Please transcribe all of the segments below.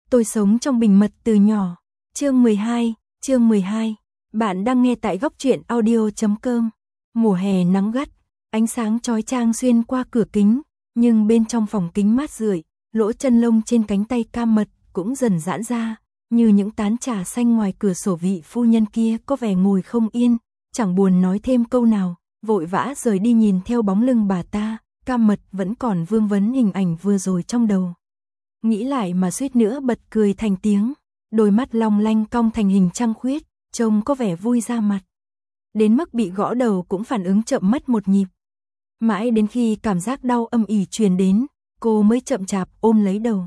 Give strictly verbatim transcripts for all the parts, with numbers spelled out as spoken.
Tôi sống trong bình mật từ nhỏ. Chương mười hai, chương mười hai. Bạn đang nghe tại góc truyện audio chấm com. Mùa hè nắng gắt, ánh sáng chói chang xuyên qua cửa kính, nhưng bên trong phòng kính mát rượi, lỗ chân lông trên cánh tay Cam Mật cũng dần giãn ra, như những tán trà xanh ngoài cửa sổ. Vị phu nhân kia có vẻ ngồi không yên, chẳng buồn nói thêm câu nào, vội vã rời đi. Nhìn theo bóng lưng bà ta, Cam Mật vẫn còn vương vấn hình ảnh vừa rồi trong đầu. Nghĩ lại mà suýt nữa bật cười thành tiếng, đôi mắt long lanh cong thành hình trăng khuyết, trông có vẻ vui ra mặt. Đến mức bị gõ đầu cũng phản ứng chậm mất một nhịp. Mãi đến khi cảm giác đau âm ỉ truyền đến, cô mới chậm chạp ôm lấy đầu.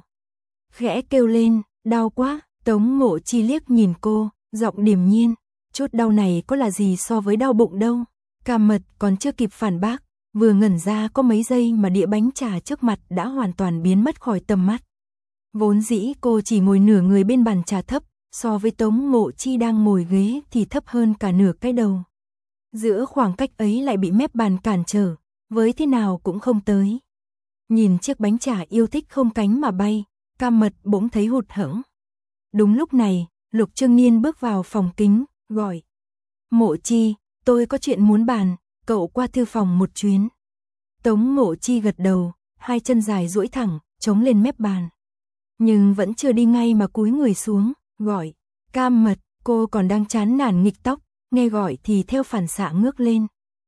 Khẽ kêu lên, đau quá. Tống Ngộ Chi liếc nhìn cô, giọng điềm nhiên, chút đau này có là gì so với đau bụng đâu. Cam Mật còn chưa kịp phản bác, vừa ngẩn ra có mấy giây mà đĩa bánh trà trước mặt đã hoàn toàn biến mất khỏi tầm mắt. Vốn dĩ cô chỉ ngồi nửa người bên bàn trà thấp, so với Tống Ngộ Chi đang ngồi ghế thì thấp hơn cả nửa cái đầu. Giữa khoảng cách ấy lại bị mép bàn cản trở, với thế nào cũng không tới. Nhìn chiếc bánh trà yêu thích không cánh mà bay, Cam Mật bỗng thấy hụt hẫng. Đúng lúc này, Lục Trương Niên bước vào phòng kính, gọi. Mộ Chi, tôi có chuyện muốn bàn, cậu qua thư phòng một chuyến. Tống Ngộ Chi gật đầu, hai chân dài duỗi thẳng, chống lên mép bàn. Nhưng vẫn chưa đi ngay mà cúi người xuống, gọi. Cam Mật, cô còn đang chán nản nghịch tóc, nghe gọi thì theo phản xạ ngước lên.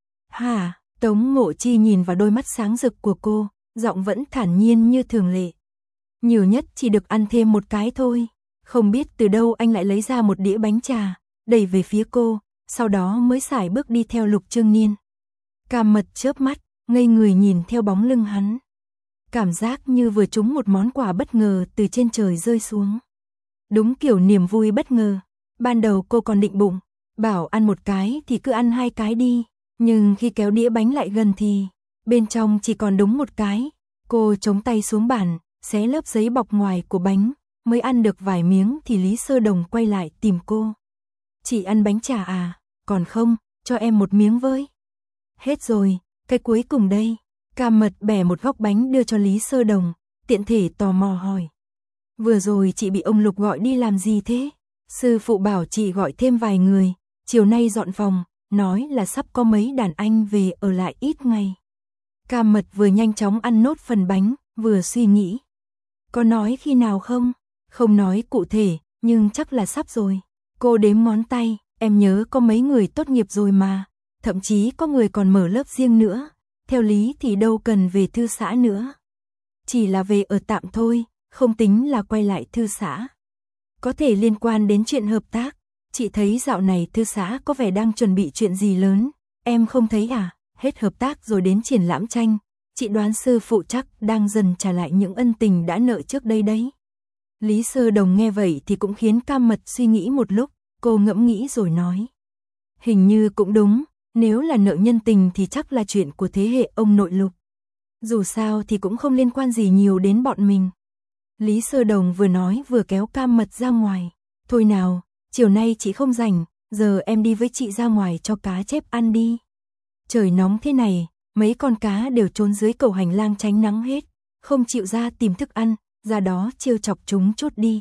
Hả? Tống Ngộ Chi nhìn vào đôi mắt sáng rực của cô, giọng vẫn thản nhiên như thường lệ. Nhiều nhất chỉ được ăn thêm một cái thôi. Không biết từ đâu anh lại lấy ra một đĩa bánh trà, đẩy về phía cô, sau đó mới sải bước đi theo Lục Trương Niên. Cam Mật chớp mắt, ngây người nhìn theo bóng lưng hắn. Cảm giác như vừa trúng một món quà bất ngờ từ trên trời rơi xuống. Đúng kiểu niềm vui bất ngờ. Ban đầu cô còn định bụng, bảo ăn một cái thì cứ ăn hai cái đi. Nhưng khi kéo đĩa bánh lại gần thì, bên trong chỉ còn đúng một cái. Cô chống tay xuống bàn, xé lớp giấy bọc ngoài của bánh. Mới ăn được vài miếng thì Lý Sơ Đồng quay lại tìm cô. Chị ăn bánh trà à? Còn không, cho em một miếng với. Hết rồi, cái cuối cùng đây. Cam Mật bẻ một góc bánh đưa cho Lý Sơ Đồng, tiện thể tò mò hỏi. Vừa rồi chị bị ông Lục gọi đi làm gì thế? Sư phụ bảo chị gọi thêm vài người, chiều nay dọn phòng, nói là sắp có mấy đàn anh về ở lại ít ngày. Cam Mật vừa nhanh chóng ăn nốt phần bánh, vừa suy nghĩ. Có nói khi nào không? Không nói cụ thể, nhưng chắc là sắp rồi. Cô đếm ngón tay, em nhớ có mấy người tốt nghiệp rồi mà, thậm chí có người còn mở lớp riêng nữa. Theo lý thì đâu cần về thư xã nữa. Chỉ là về ở tạm thôi, không tính là quay lại thư xã. Có thể liên quan đến chuyện hợp tác. Chị thấy dạo này thư xã có vẻ đang chuẩn bị chuyện gì lớn. Em không thấy à? Hết hợp tác rồi đến triển lãm tranh. Chị đoán sư phụ chắc đang dần trả lại những ân tình đã nợ trước đây đấy. Lý Sơ Đồng nghe vậy thì cũng khiến Cam Mật suy nghĩ một lúc. Cô ngẫm nghĩ rồi nói. Hình như cũng đúng. Nếu là nợ nhân tình thì chắc là chuyện của thế hệ ông nội Lục. Dù sao thì cũng không liên quan gì nhiều đến bọn mình. Lý Sơ Đồng vừa nói vừa kéo Cam Mật ra ngoài. Thôi nào, chiều nay chị không rảnh, giờ em đi với chị ra ngoài cho cá chép ăn đi. Trời nóng thế này, mấy con cá đều trốn dưới cầu hành lang tránh nắng hết, không chịu ra tìm thức ăn, ra đó trêu chọc chúng chút đi.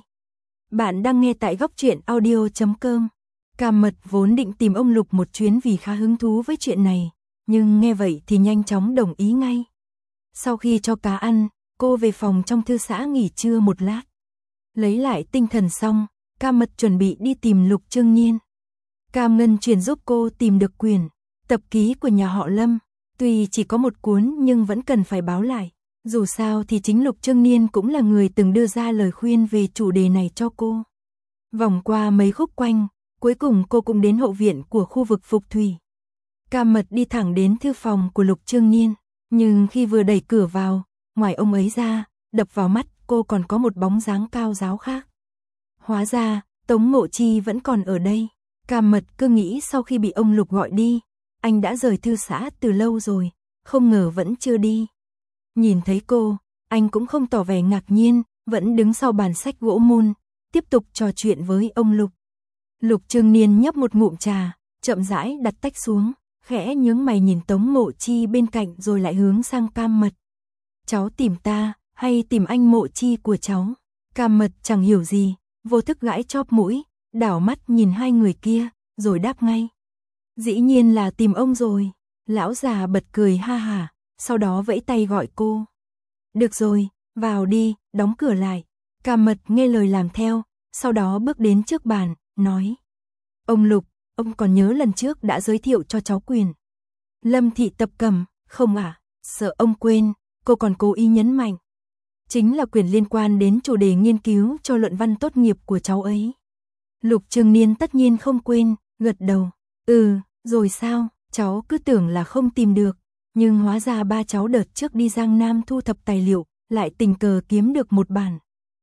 Bạn đang nghe tại góc truyện audio chấm com. Cam Mật vốn định tìm ông Lục một chuyến vì khá hứng thú với chuyện này, nhưng nghe vậy thì nhanh chóng đồng ý ngay. Sau khi cho cá ăn, cô về phòng trong thư xã nghỉ trưa một lát. Lấy lại tinh thần xong, Cam Mật chuẩn bị đi tìm Lục Trương Niên. Cam Ngân chuyển giúp cô tìm được quyển tập ký của nhà họ Lâm, tuy chỉ có một cuốn nhưng vẫn cần phải báo lại. Dù sao thì chính Lục Trương Niên cũng là người từng đưa ra lời khuyên về chủ đề này cho cô. Vòng qua mấy khúc quanh, cuối cùng cô cũng đến hậu viện của khu vực Phục Thủy. Cam Mật đi thẳng đến thư phòng của Lục Trương Niên, nhưng khi vừa đẩy cửa vào, ngoài ông ấy ra, đập vào mắt cô còn có một bóng dáng cao ráo khác. Hóa ra, Tống Ngộ Chi vẫn còn ở đây. Cam Mật cứ nghĩ sau khi bị ông Lục gọi đi, anh đã rời thư xã từ lâu rồi, không ngờ vẫn chưa đi. Nhìn thấy cô, anh cũng không tỏ vẻ ngạc nhiên, vẫn đứng sau bàn sách gỗ mun, tiếp tục trò chuyện với ông Lục. Lục Trương Niên nhấp một ngụm trà, chậm rãi đặt tách xuống, khẽ nhướng mày nhìn Tống Ngộ Chi bên cạnh rồi lại hướng sang Cam Mật. Cháu tìm ta, hay tìm anh Ngộ Chi của cháu? Cam Mật chẳng hiểu gì, vô thức gãi chóp mũi, đảo mắt nhìn hai người kia, rồi đáp ngay. Dĩ nhiên là tìm ông rồi. Lão già bật cười ha hả, sau đó vẫy tay gọi cô. Được rồi, vào đi, đóng cửa lại. Cam Mật nghe lời làm theo, sau đó bước đến trước bàn, nói. Ông Lục, ông còn nhớ lần trước đã giới thiệu cho cháu quyền Lâm Thị Tập Cẩm, không ạ? À? Sợ ông quên, cô còn cố ý nhấn mạnh. Chính là quyền liên quan đến chủ đề nghiên cứu cho luận văn tốt nghiệp của cháu ấy. Lục Trường Niên tất nhiên không quên, gật đầu. Ừ, rồi sao, cháu cứ tưởng là không tìm được, nhưng hóa ra ba cháu đợt trước đi Giang Nam thu thập tài liệu, lại tình cờ kiếm được một bản.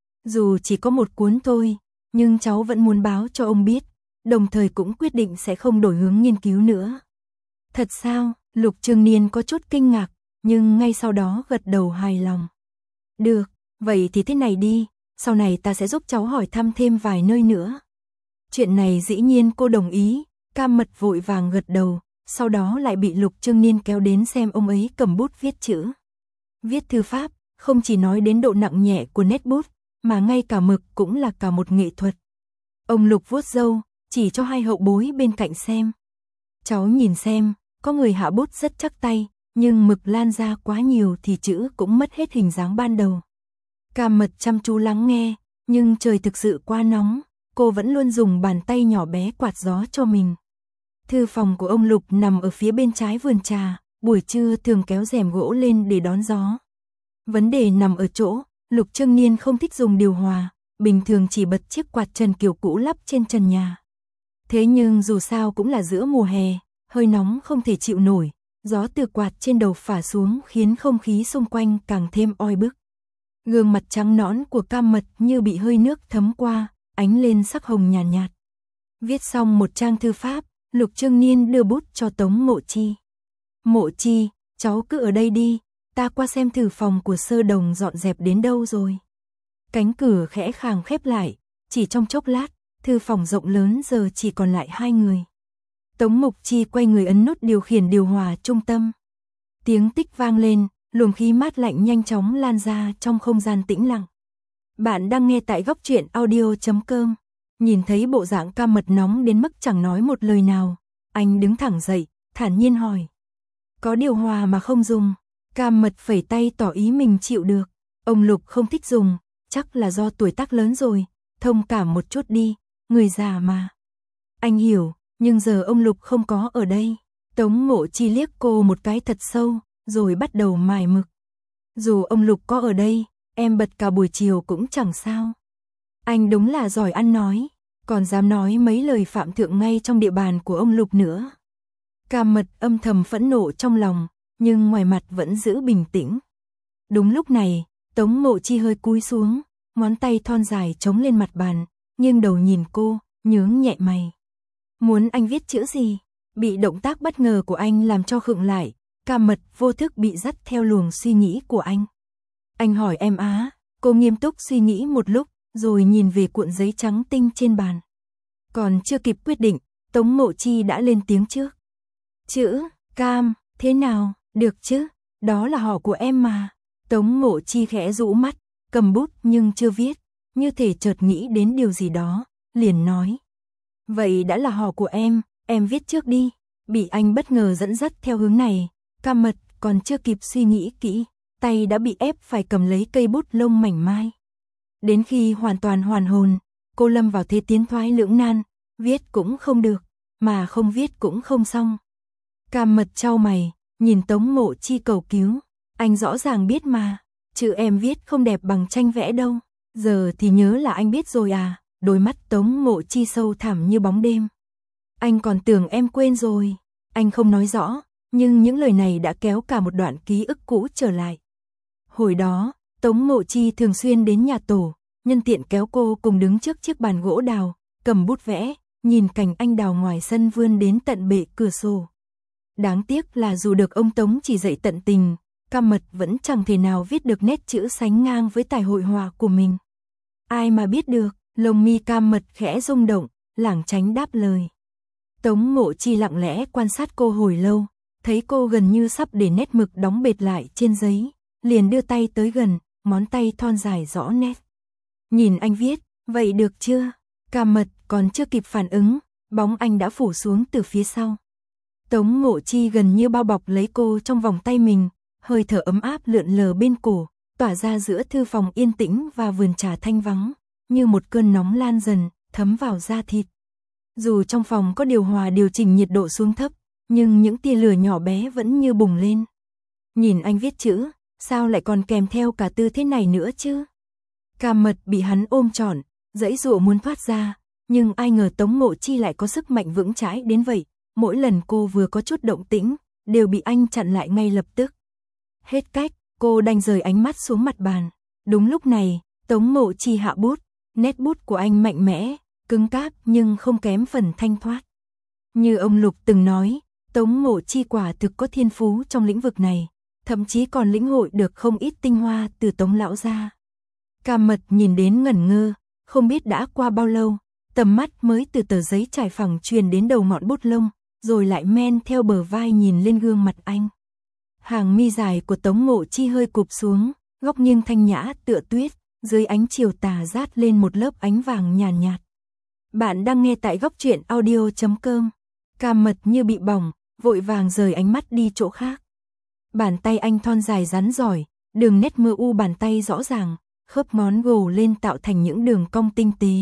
Dù chỉ có một cuốn thôi, nhưng cháu vẫn muốn báo cho ông biết, đồng thời cũng quyết định sẽ không đổi hướng nghiên cứu nữa. Thật sao? Lục Trường Niên có chút kinh ngạc, nhưng ngay sau đó gật đầu hài lòng. Được, vậy thì thế này đi, sau này ta sẽ giúp cháu hỏi thăm thêm vài nơi nữa. Chuyện này dĩ nhiên cô đồng ý, Cam Mật vội vàng gật đầu, sau đó lại bị Lục Trường Niên kéo đến xem ông ấy cầm bút viết chữ. Viết thư pháp, không chỉ nói đến độ nặng nhẹ của nét bút, mà ngay cả mực cũng là cả một nghệ thuật. Ông Lục vuốt râu, chỉ cho hai hậu bối bên cạnh xem. Cháu nhìn xem, có người hạ bút rất chắc tay, nhưng mực lan ra quá nhiều thì chữ cũng mất hết hình dáng ban đầu. Cam Mật chăm chú lắng nghe, nhưng trời thực sự quá nóng, cô vẫn luôn dùng bàn tay nhỏ bé quạt gió cho mình. Thư phòng của ông Lục nằm ở phía bên trái vườn trà, buổi trưa thường kéo rèm gỗ lên để đón gió. Vấn đề nằm ở chỗ, Lục Trường Niên không thích dùng điều hòa, bình thường chỉ bật chiếc quạt trần kiểu cũ lắp trên trần nhà. Thế nhưng dù sao cũng là giữa mùa hè, hơi nóng không thể chịu nổi, gió từ quạt trên đầu phả xuống khiến không khí xung quanh càng thêm oi bức. Gương mặt trắng nõn của Cam Mật như bị hơi nước thấm qua, ánh lên sắc hồng nhàn nhạt, nhạt. Viết xong một trang thư pháp, Lục Trường Niên đưa bút cho Tống Mộ Chi. Mộ Chi, cháu cứ ở đây đi, ta qua xem thử phòng của Sơ Đồng dọn dẹp đến đâu rồi. Cánh cửa khẽ khàng khép lại, chỉ trong chốc lát, thư phòng rộng lớn giờ chỉ còn lại hai người. Tống Mục Chi quay người ấn nút điều khiển điều hòa trung tâm. Tiếng tích vang lên, luồng khí mát lạnh nhanh chóng lan ra trong không gian tĩnh lặng. Bạn đang nghe tại góc truyện audio chấm com. Nhìn thấy bộ dạng Cam Mật nóng đến mức chẳng nói một lời nào, anh đứng thẳng dậy, thản nhiên hỏi. Có điều hòa mà không dùng? Cam Mật phẩy tay tỏ ý mình chịu được. Ông Lục không thích dùng, chắc là do tuổi tác lớn rồi, thông cảm một chút đi, người già mà. Anh hiểu, nhưng giờ ông Lục không có ở đây. Tống Mộ Chi liếc cô một cái thật sâu, rồi bắt đầu mài mực. Dù ông Lục có ở đây, em bật cả buổi chiều cũng chẳng sao. Anh đúng là giỏi ăn nói, còn dám nói mấy lời phạm thượng ngay trong địa bàn của ông Lục nữa. Cam Mật âm thầm phẫn nộ trong lòng, nhưng ngoài mặt vẫn giữ bình tĩnh. Đúng lúc này, Tống Mộ Chi hơi cúi xuống, ngón tay thon dài chống lên mặt bàn, nghiêng đầu nhìn cô, nhướng nhẹ mày. Muốn anh viết chữ gì? Bị động tác bất ngờ của anh làm cho khựng lại, Cam Mật vô thức bị dắt theo luồng suy nghĩ của anh. Anh hỏi em á, cô nghiêm túc suy nghĩ một lúc, rồi nhìn về cuộn giấy trắng tinh trên bàn. Còn chưa kịp quyết định, Tống Mộ Chi đã lên tiếng trước. Chữ, Cam, thế nào, được chứ, đó là họ của em mà. Tống Mộ Chi khẽ rũ mắt, cầm bút nhưng chưa viết, như thể chợt nghĩ đến điều gì đó, liền nói. Vậy đã là họ của em, em viết trước đi. Bị anh bất ngờ dẫn dắt theo hướng này, Cam Mật còn chưa kịp suy nghĩ kỹ, tay đã bị ép phải cầm lấy cây bút lông mảnh mai. Đến khi hoàn toàn hoàn hồn, cô lâm vào thế tiến thoái lưỡng nan, viết cũng không được, mà không viết cũng không xong. Cam Mật chau mày, nhìn Tống Mộ Chi cầu cứu, anh rõ ràng biết mà, chữ em viết không đẹp bằng tranh vẽ đâu, giờ thì nhớ là anh biết rồi à. Đôi mắt Tống Mộ Chi sâu thẳm như bóng đêm. Anh còn tưởng em quên rồi. Anh không nói rõ, nhưng những lời này đã kéo cả một đoạn ký ức cũ trở lại. Hồi đó, Tống Mộ Chi thường xuyên đến nhà tổ, nhân tiện kéo cô cùng đứng trước chiếc bàn gỗ đào, cầm bút vẽ, nhìn cành anh đào ngoài sân vươn đến tận bệ cửa sổ. Đáng tiếc là dù được ông Tống chỉ dạy tận tình, Cam Mật vẫn chẳng thể nào viết được nét chữ sánh ngang với tài hội họa của mình. Ai mà biết được. Lông mi Cam Mật khẽ rung động, lảng tránh đáp lời. Tống Mộ Chi lặng lẽ quan sát cô hồi lâu, thấy cô gần như sắp để nét mực đóng bệt lại trên giấy, liền đưa tay tới gần, ngón tay thon dài rõ nét. Nhìn anh viết, vậy được chưa? Cam Mật còn chưa kịp phản ứng, bóng anh đã phủ xuống từ phía sau. Tống Ngộ Chi gần như bao bọc lấy cô trong vòng tay mình, hơi thở ấm áp lượn lờ bên cổ, tỏa ra giữa thư phòng yên tĩnh và vườn trà thanh vắng, như một cơn nóng lan dần, thấm vào da thịt. Dù trong phòng có điều hòa điều chỉnh nhiệt độ xuống thấp, nhưng những tia lửa nhỏ bé vẫn như bùng lên. Nhìn anh viết chữ, sao lại còn kèm theo cả tư thế này nữa chứ? Cam Mật bị hắn ôm trọn, giãy giụa muốn thoát ra, nhưng ai ngờ Tống Ngộ Chi lại có sức mạnh vững chãi đến vậy, mỗi lần cô vừa có chút động tĩnh, đều bị anh chặn lại ngay lập tức. Hết cách, cô đành rời ánh mắt xuống mặt bàn. Đúng lúc này, Tống Ngộ Chi hạ bút, nét bút của anh mạnh mẽ, cứng cáp nhưng không kém phần thanh thoát. Như ông Lục từng nói, Tống Ngộ Chi quả thực có thiên phú trong lĩnh vực này, thậm chí còn lĩnh hội được không ít tinh hoa từ Tống lão gia. Cam Mật nhìn đến ngẩn ngơ, không biết đã qua bao lâu, tầm mắt mới từ tờ giấy trải phẳng truyền đến đầu ngọn bút lông, rồi lại men theo bờ vai nhìn lên gương mặt anh. Hàng mi dài của Tống Ngộ Chi hơi cụp xuống, góc nghiêng thanh nhã tựa tuyết, dưới ánh chiều tà rát lên một lớp ánh vàng nhàn nhạt, nhạt. Bạn đang nghe tại góc truyện audio chấm com. Cam Mật như bị bỏng, vội vàng rời ánh mắt đi chỗ khác. Bàn tay anh thon dài rắn giỏi, đường nét mờ u bàn tay rõ ràng, khớp ngón gồ lên tạo thành những đường cong tinh tế.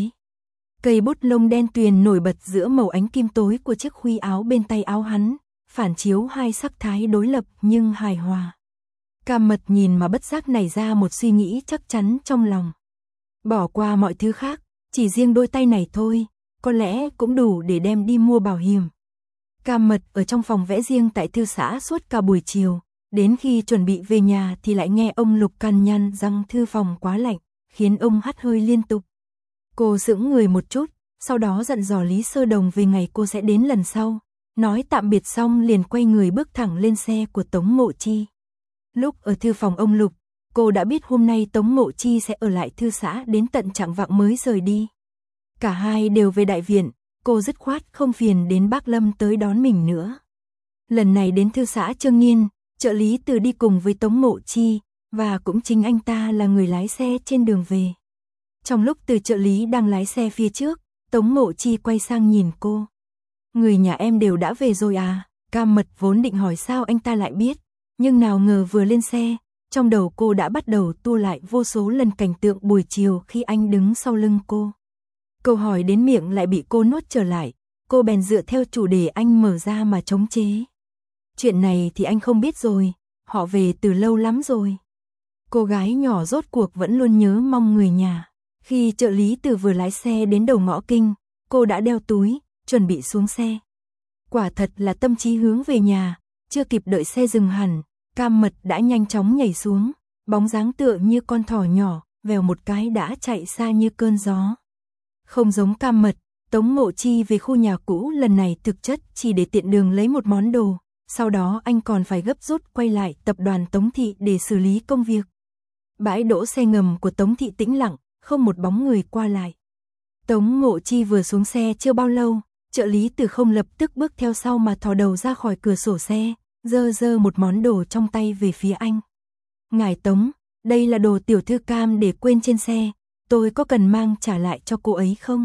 Cây bút lông đen tuyền nổi bật giữa màu ánh kim tối của chiếc khuy áo bên tay áo hắn, phản chiếu hai sắc thái đối lập nhưng hài hòa. Cam Mật nhìn mà bất giác nảy ra một suy nghĩ chắc chắn trong lòng. Bỏ qua mọi thứ khác, chỉ riêng đôi tay này thôi, có lẽ cũng đủ để đem đi mua bảo hiểm. Cam Mật ở trong phòng vẽ riêng tại thư xã suốt cả buổi chiều, đến khi chuẩn bị về nhà thì lại nghe ông Lục cằn nhằn rằng thư phòng quá lạnh, khiến ông hắt hơi liên tục. Cô sững người một chút, sau đó dặn dò Lý Sơ Đồng về ngày cô sẽ đến lần sau, nói tạm biệt xong liền quay người bước thẳng lên xe của Tống Ngộ Chi. Lúc ở thư phòng ông Lục, cô đã biết hôm nay Tống Ngộ Chi sẽ ở lại thư xã đến tận chạng vạng mới rời đi. Cả hai đều về đại viện, cô dứt khoát không phiền đến bác Lâm tới đón mình nữa. Lần này đến thư xã Trương Nghiên, trợ lý Từ đi cùng với Tống Ngộ Chi, và cũng chính anh ta là người lái xe trên đường về. Trong lúc Từ trợ lý đang lái xe phía trước, Tống Ngộ Chi quay sang nhìn cô. Người nhà em đều đã về rồi à? Cam Mật vốn định hỏi sao anh ta lại biết, nhưng nào ngờ vừa lên xe, trong đầu cô đã bắt đầu tua lại vô số lần cảnh tượng buổi chiều khi anh đứng sau lưng cô. Câu hỏi đến miệng lại bị cô nuốt trở lại, cô bèn dựa theo chủ đề anh mở ra mà chống chế. Chuyện này thì anh không biết rồi, họ về từ lâu lắm rồi. Cô gái nhỏ rốt cuộc vẫn luôn nhớ mong người nhà. Khi trợ lý Từ vừa lái xe đến đầu ngõ kinh, cô đã đeo túi, chuẩn bị xuống xe. Quả thật là tâm trí hướng về nhà, chưa kịp đợi xe dừng hẳn, Cam Mật đã nhanh chóng nhảy xuống, bóng dáng tựa như con thỏ nhỏ, vèo một cái đã chạy xa như cơn gió. Không giống Cam Mật, Tống Ngộ Chi về khu nhà cũ lần này thực chất chỉ để tiện đường lấy một món đồ, sau đó anh còn phải gấp rút quay lại tập đoàn Tống Thị để xử lý công việc. Bãi đỗ xe ngầm của Tống Thị tĩnh lặng, không một bóng người qua lại. Tống Ngộ Chi vừa xuống xe chưa bao lâu, trợ lý Từ không lập tức bước theo sau mà thò đầu ra khỏi cửa sổ xe, giơ giơ một món đồ trong tay về phía anh. Ngài Tống, đây là đồ tiểu thư Cam để quên trên xe, tôi có cần mang trả lại cho cô ấy không?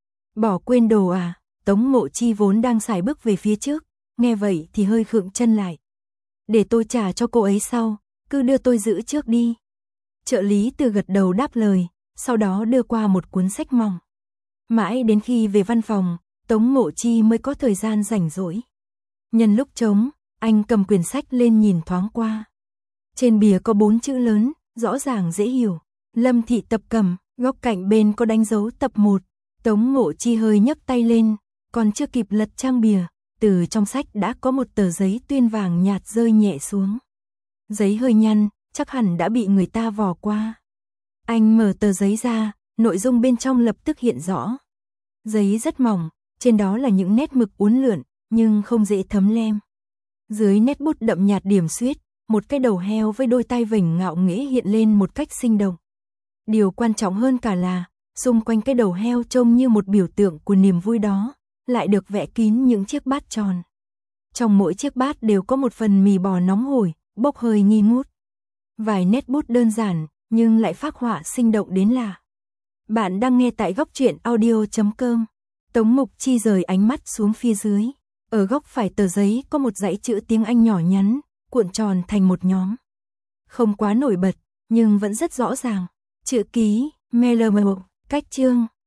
Bỏ quên đồ à? Tống Ngộ Chi vốn đang sải bước về phía trước, nghe vậy thì hơi khựng chân lại. Để tôi trả cho cô ấy sau, cứ đưa tôi giữ trước đi. Trợ lý Từ gật đầu đáp lời, sau đó đưa qua một cuốn sách mỏng. Mãi đến khi về văn phòng, Tống Ngộ Chi mới có thời gian rảnh rỗi. Nhân lúc trống, anh cầm quyển sách lên nhìn thoáng qua. Trên bìa có bốn chữ lớn, rõ ràng dễ hiểu. Lâm Thị Tập Cẩm, góc cạnh bên có đánh dấu tập một. Tống Ngộ Chi hơi nhấc tay lên, còn chưa kịp lật trang bìa, từ trong sách đã có một tờ giấy tuyên vàng nhạt rơi nhẹ xuống. Giấy hơi nhăn, chắc hẳn đã bị người ta vò qua. Anh mở tờ giấy ra, nội dung bên trong lập tức hiện rõ. Giấy rất mỏng, trên đó là những nét mực uốn lượn, nhưng không dễ thấm lem. Dưới nét bút đậm nhạt điểm xuyết, một cái đầu heo với đôi tai vểnh ngạo nghễ hiện lên một cách sinh động. Điều quan trọng hơn cả là, xung quanh cái đầu heo trông như một biểu tượng của niềm vui đó, lại được vẽ kín những chiếc bát tròn. Trong mỗi chiếc bát đều có một phần mì bò nóng hổi, bốc hơi nghi ngút. Vài nét bút đơn giản, nhưng lại phác họa sinh động đến lạ. Bạn đang nghe tại góc truyện audio chấm com. Tống Mục Chi rời ánh mắt xuống phía dưới. Ở góc phải tờ giấy có một dãy chữ tiếng Anh nhỏ nhắn, cuộn tròn thành một nhóm. Không quá nổi bật, nhưng vẫn rất rõ ràng. Chữ ký, Melamo, cách chương.